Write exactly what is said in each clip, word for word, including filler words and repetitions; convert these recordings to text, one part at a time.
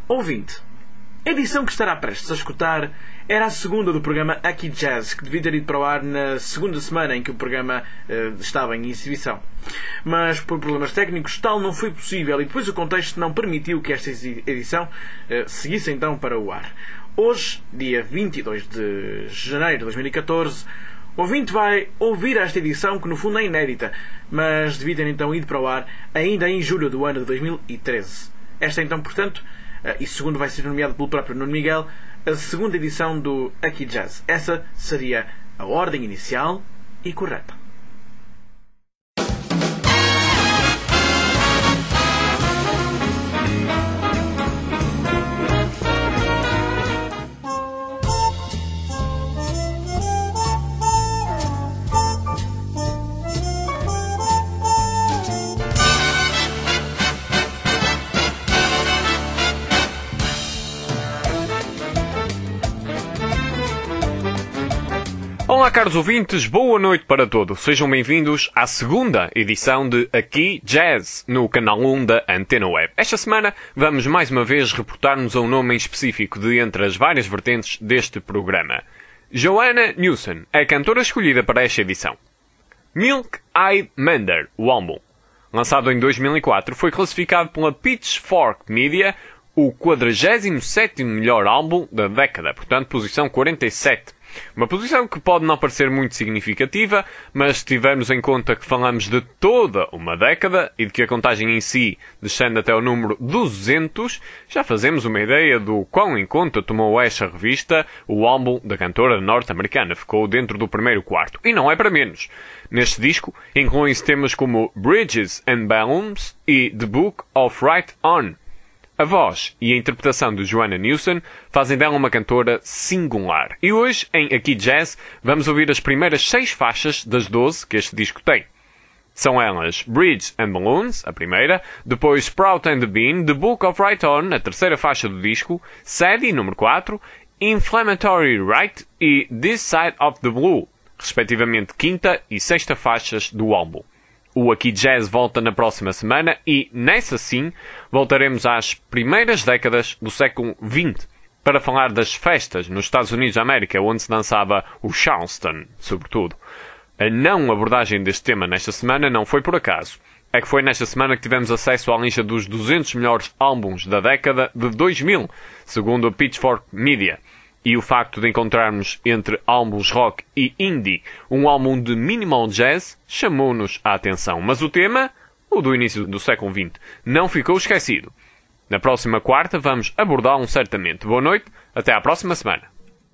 Ouvinte, a edição que estará prestes a escutar era a segunda do programa Aqui Jazz, que devia ter ido para o ar na segunda semana em que o programa uh, estava em exibição. Mas, por problemas técnicos, tal não foi possível e depois o contexto não permitiu que esta edição uh, seguisse então para o ar. Hoje, dia vinte e dois de janeiro de dois mil e catorze, o ouvinte vai ouvir esta edição que no fundo é inédita, mas devia ter então ido para o ar ainda em julho do ano de dois mil e treze. Esta então, portanto, e segundo vai ser nomeado pelo próprio Nuno Miguel, a segunda edição do Aqui Jazz. Essa seria a ordem inicial e correta. Olá, caros ouvintes, boa noite para todos. Sejam bem-vindos à segunda edição de Aqui Jazz, no canal um da Antena Web. Esta semana vamos mais uma vez reportar-nos a um nome em específico de entre as várias vertentes deste programa. Joanna Newsom é a cantora escolhida para esta edição. Milk Eyed Mender, o álbum, lançado em dois mil e quatro, foi classificado pela Pitchfork Media o quadragésimo sétimo melhor álbum da década, portanto, posição quarenta e sete. Uma posição que pode não parecer muito significativa, mas se tivermos em conta que falamos de toda uma década e de que a contagem em si descende até o número duzentos, já fazemos uma ideia do quão em conta tomou esta revista o álbum da cantora norte-americana. Ficou dentro do primeiro quarto. E não é para menos. Neste disco incluem-se temas como Bridges and Balloons e The Book of Right On. A voz e a interpretação de Joanna Newsom fazem dela uma cantora singular. E hoje, em Aqui Jazz, vamos ouvir as primeiras seis faixas das doze que este disco tem. São elas Bridges and Balloons, a primeira, depois Sprout and the Bean, The Book of Right On, a terceira faixa do disco, Sadie, número quatro, Inflammatory Right e This Side of the Blue, respectivamente quinta e sexta faixas do álbum. O Aqui Jazz volta na próxima semana e, nessa sim, voltaremos às primeiras décadas do século vinte para falar das festas nos Estados Unidos da América, onde se dançava o Charleston, sobretudo. A não abordagem deste tema nesta semana não foi por acaso. É que foi nesta semana que tivemos acesso à lista dos duzentos melhores álbuns da década de dois mil, segundo a Pitchfork Media. E o facto de encontrarmos entre álbuns rock e indie um álbum de minimal jazz chamou-nos a atenção. Mas o tema, o do início do século vinte, não ficou esquecido. Na próxima quarta vamos abordá-lo certamente. Boa noite, até à próxima semana.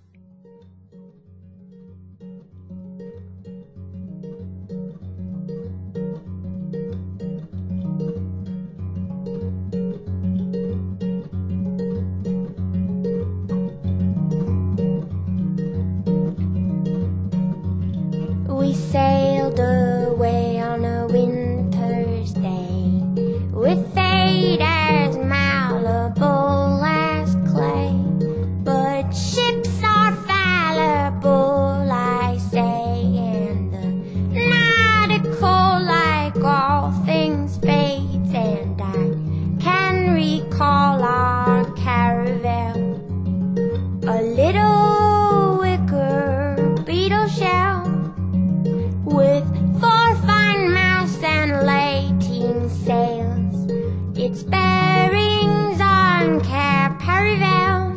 We sailed away on a winter's day with fate as malleable as clay. But ships are fallible, I say, and the nautical, like all things, fades. And I can recall our caravel, a little wicker beetle shell, with four fine masts and lateen sails, its bearings on Cape Paravel.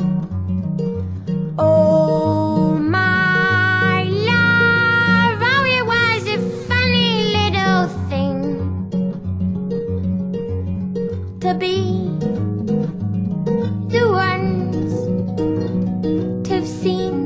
Oh, my love, how it was a funny little thing to be the ones to've seen.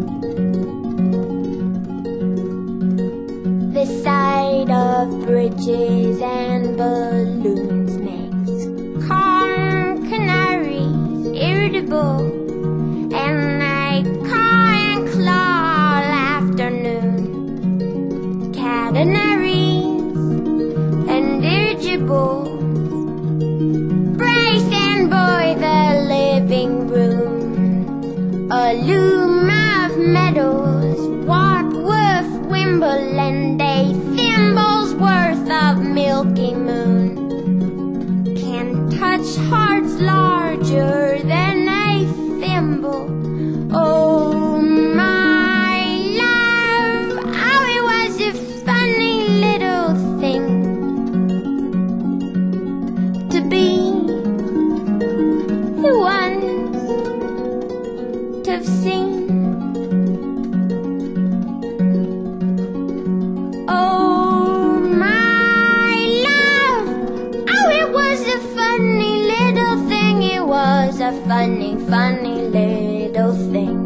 The sight of bridges and balloons makes calm canaries irritable, and they caw and claw all afternoon. Catenaries and dirigibles brace and buoy the living room. A loom of meadows, Warpworth, Wimbledon, a thimble's worth of Milky Moon can touch hearts larger a funny, funny little thing.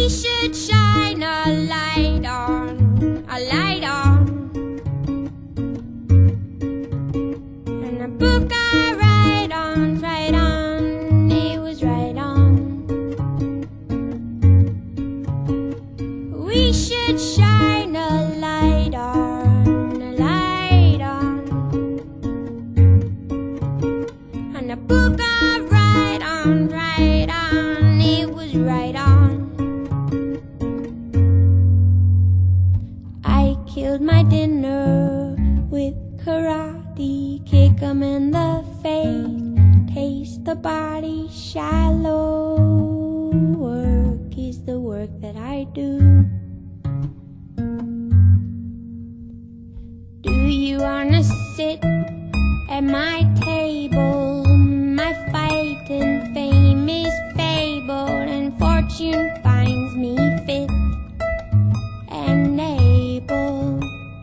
we should shine a light on, a light on. And a book I write on, right on, it was right on. We should shine a light on, a light on. And a book I write on, right on, it was right on. I killed my dinner with karate, kick 'em in the face, taste the body shallow. Work is the work that I do. Do you wanna sit at my table? My fighting fame is fabled, and fortune finds me fit and able.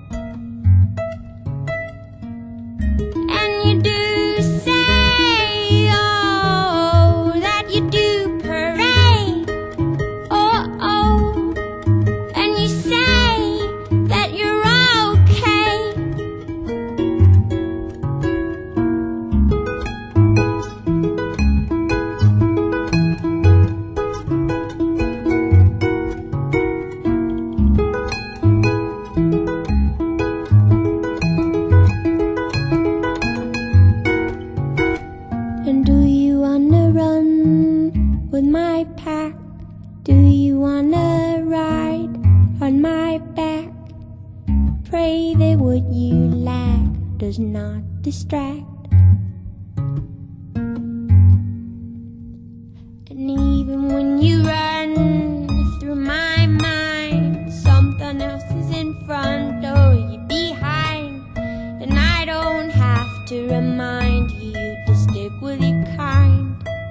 And you do say, oh, that you do parade, oh, oh, and you say that you're okay. And do you wanna run with my pack? Do you wanna ride on my back? Pray that what you lack does not distract. And even when you run through my mind, something else is in front or you're behind. And I don't have to remind you to stick with your kind.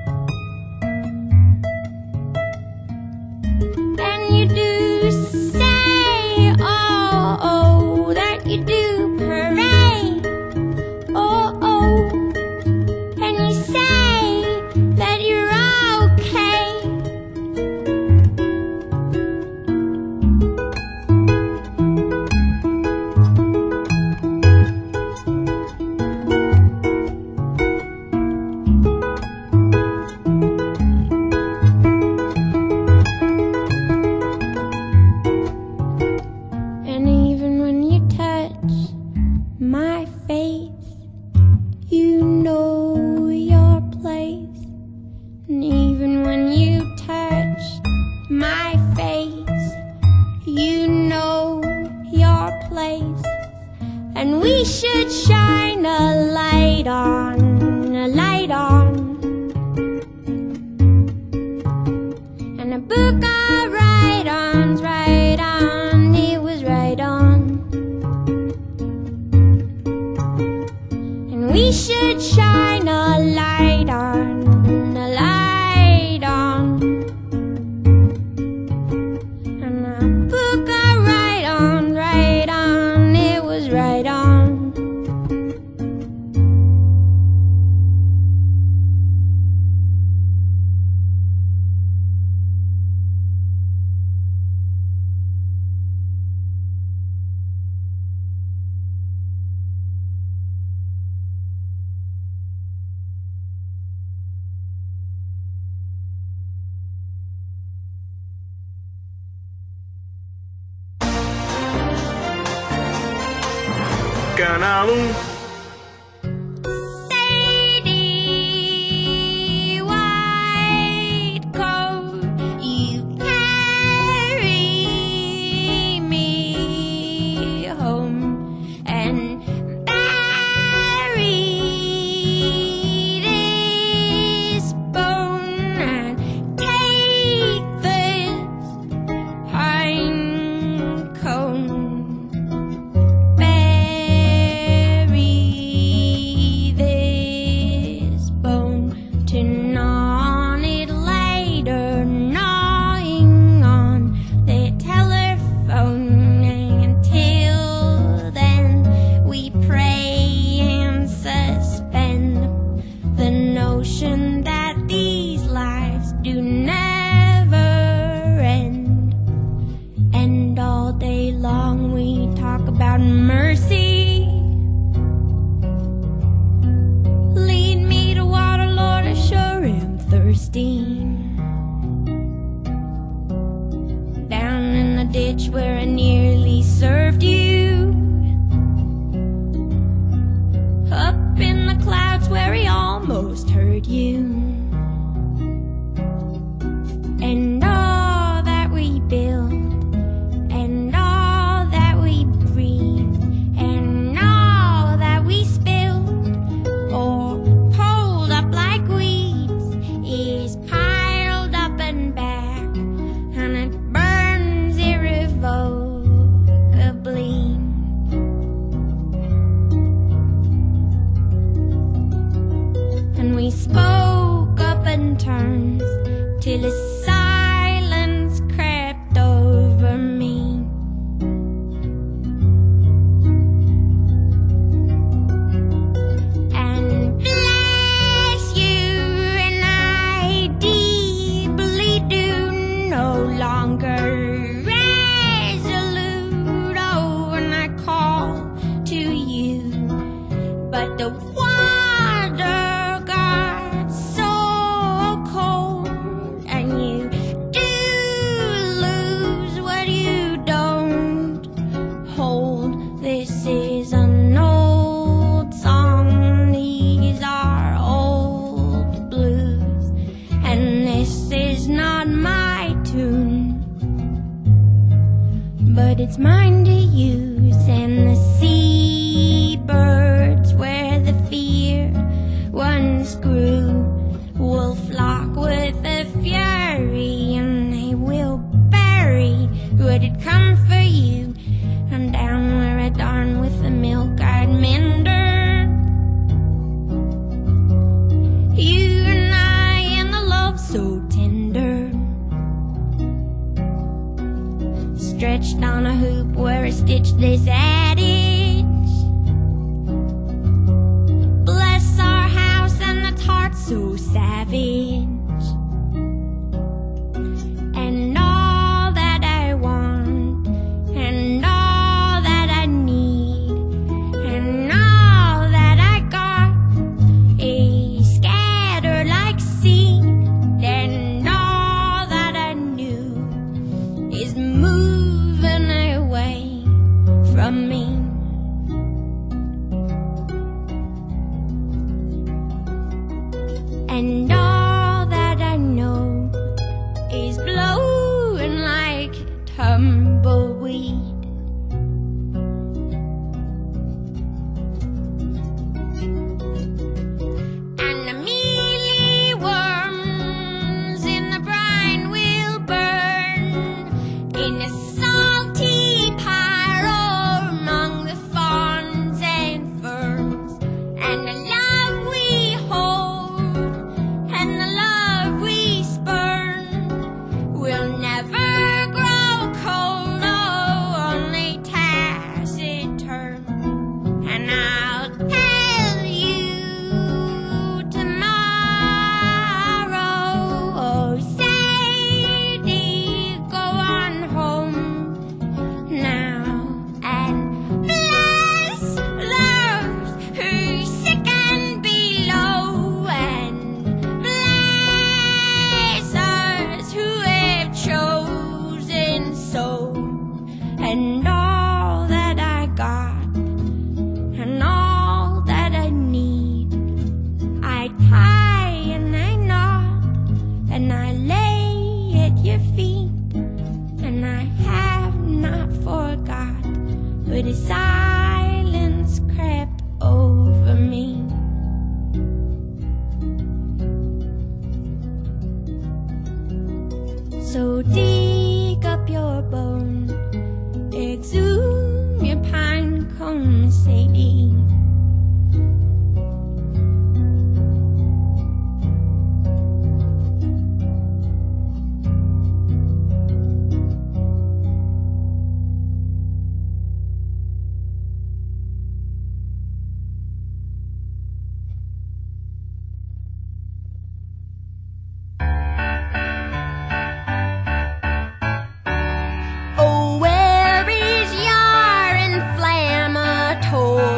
And you do say, oh, oh, that you do parade, oh, oh, and you say that you're okay. And even when you touch my face, you know your place. And even when you touch my face, you know your place. And we should shine a light on, a light on. And a book I write on's right on, it was right on. And we should shine a light on, a light on. And a book I write on, right on, it was right on. Canal um. Sadie, white coat, you carry me home and bury this bone and take this pine cone. Bury ditch where I nearly served you. Up in the clouds where he almost heard you. And all that we built, and all that we breathed, and all that we spilled, or pulled up like weeds, is piled up and back, and it burns irrevocably. And we spoke up in turns till a silence crept over me. And bless you, and I deeply do no longer resolute, oh, when I call to you, but the water got so cold, and you do lose what you don't hold. This is an old song, these are old blues, and this is not my tune, but it's mine to use. And the seabirds where the fear once grew will flock with a fury, and they will bury what had come for you. And down where I darn with the milk I'd mender, you and I in the love so tender, stretched on a hoop where I stitched this adage. Bless our house and the tart so savage. And all that I want, and all that I need, and all that I got is scattered like seed. And all that I knew is moving away from me. And all that I know is blowing like tumbleweed. And the mealy worms in the brine will burn in the salty pyre among the fawns and ferns. And the love we hold and the love we spurn will never grow cold, oh, only taciturn. And I'll tell you tomorrow, oh, Sadie, go on home now, and bless those who sick and below, and bless us who have chosen so. And all that I got, and all that I need, I tie and I knot, and I lay at your feet, and I have not forgot, but a silence crept over me. So dig up your bone, exhume your pine cone, Sadie. Oh, where is your inflammatory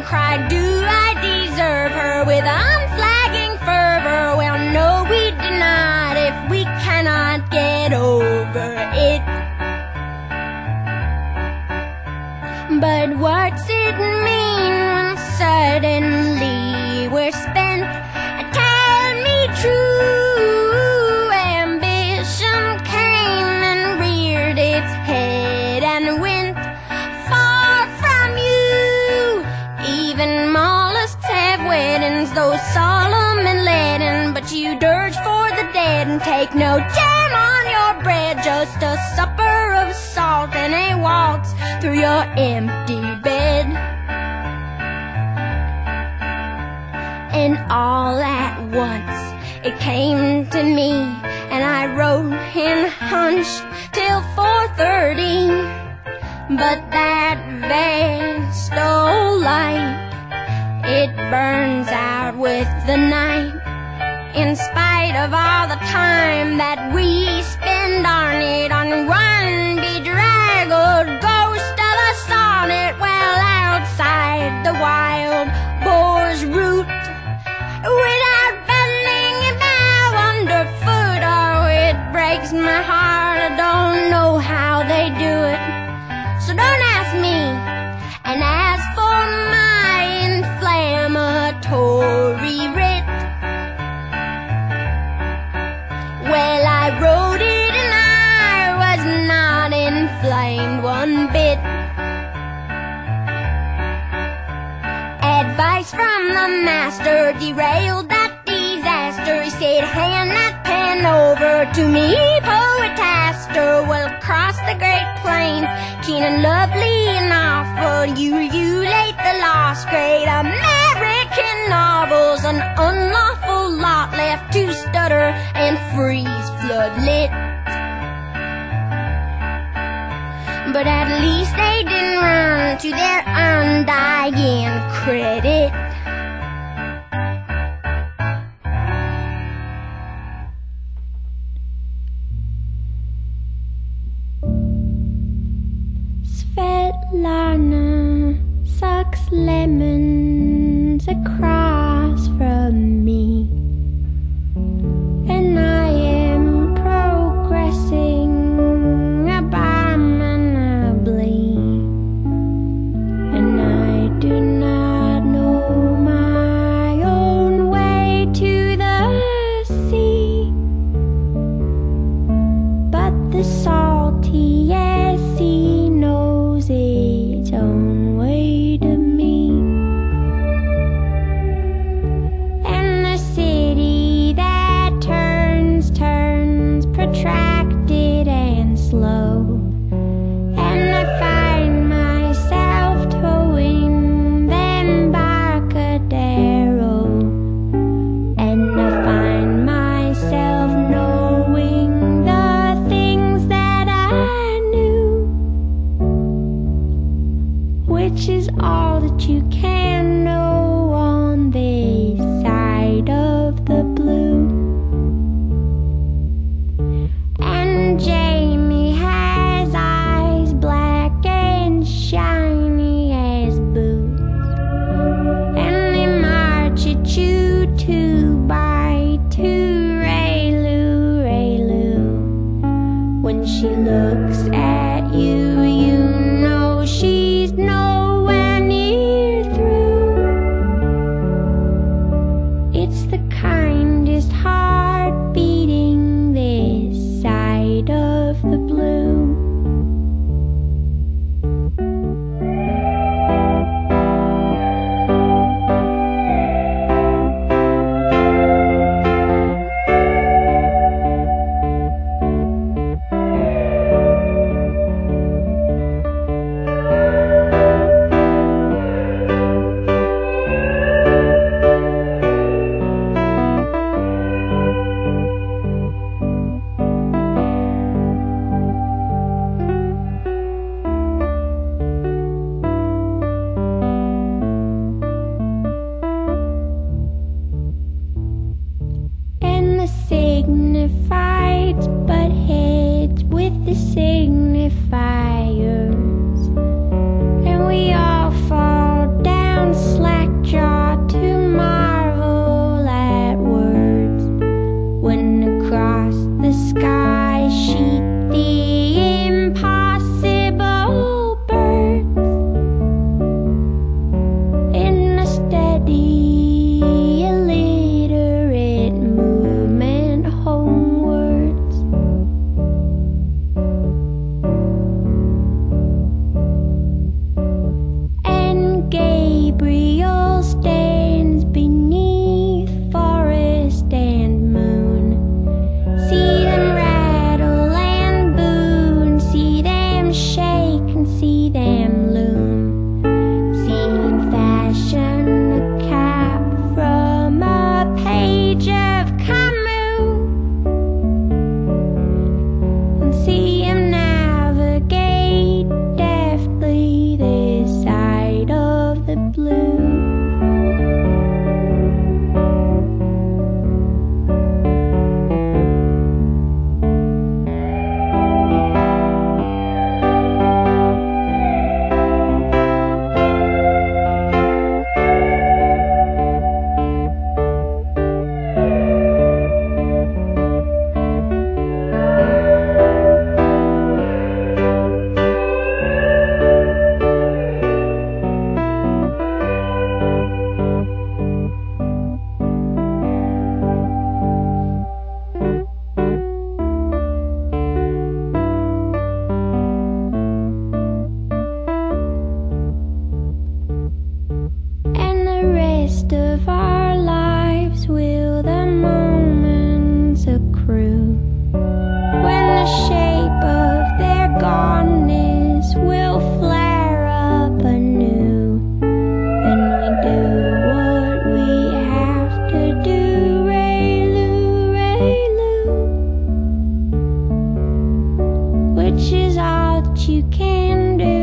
cried, do I deserve her? With unflagging fervor, well, no, we do not if we cannot get over it. But what's it mean when suddenly we're spent? Tell me true. Ambition came and reared its head and went far from you. Even mollusks have weddings, though solemn and leaden, but you dirge for the dead and take no jam on your bread, just a supper of salt and a waltz through your empty bed. And all at once it came to me, and I wrote and hunched till four thirty. But that vestal light, it burns out with the night. In spite of all the time that we spend on it, on one bedraggled ghost of a sonnet, well, outside the wild boar's root, without bending a bough underfoot. Oh, it breaks my heart, I don't know how they do it. So don't ask me, and as for my inflammatory writ, well, I wrote it and I was not inflamed one bit. Advice from the master derailed that disaster. He said, hand that pen over to me, poetaster. We'll cross the great plains, keen and lovely and awful, you ululate the lost great American novels, an unlawful lot left to stutter and freeze floodlit. But at least they didn't run to their undying credit. Svetlana sucks lemons across from me, and I am progressing abominably, and I do not know my own way to the sea, but the salty sea knows its own way to me. And the city that turns, turns protracted and slow, and I find myself towing the Embarcadero, and I find myself knowing the things that I knew, which is all that you can know on this side of the blue. And Jamie has eyes black and shiny as boots, and they march at you two by two, Raylu, Raylu. When she looks at you, you know she's nowhere near through. It's the kindest heart beating this side of the blue. the shape of their goneness will flare up anew, and we do what we have to do. Ray-Loo, Ray-Loo, which is all that you can do.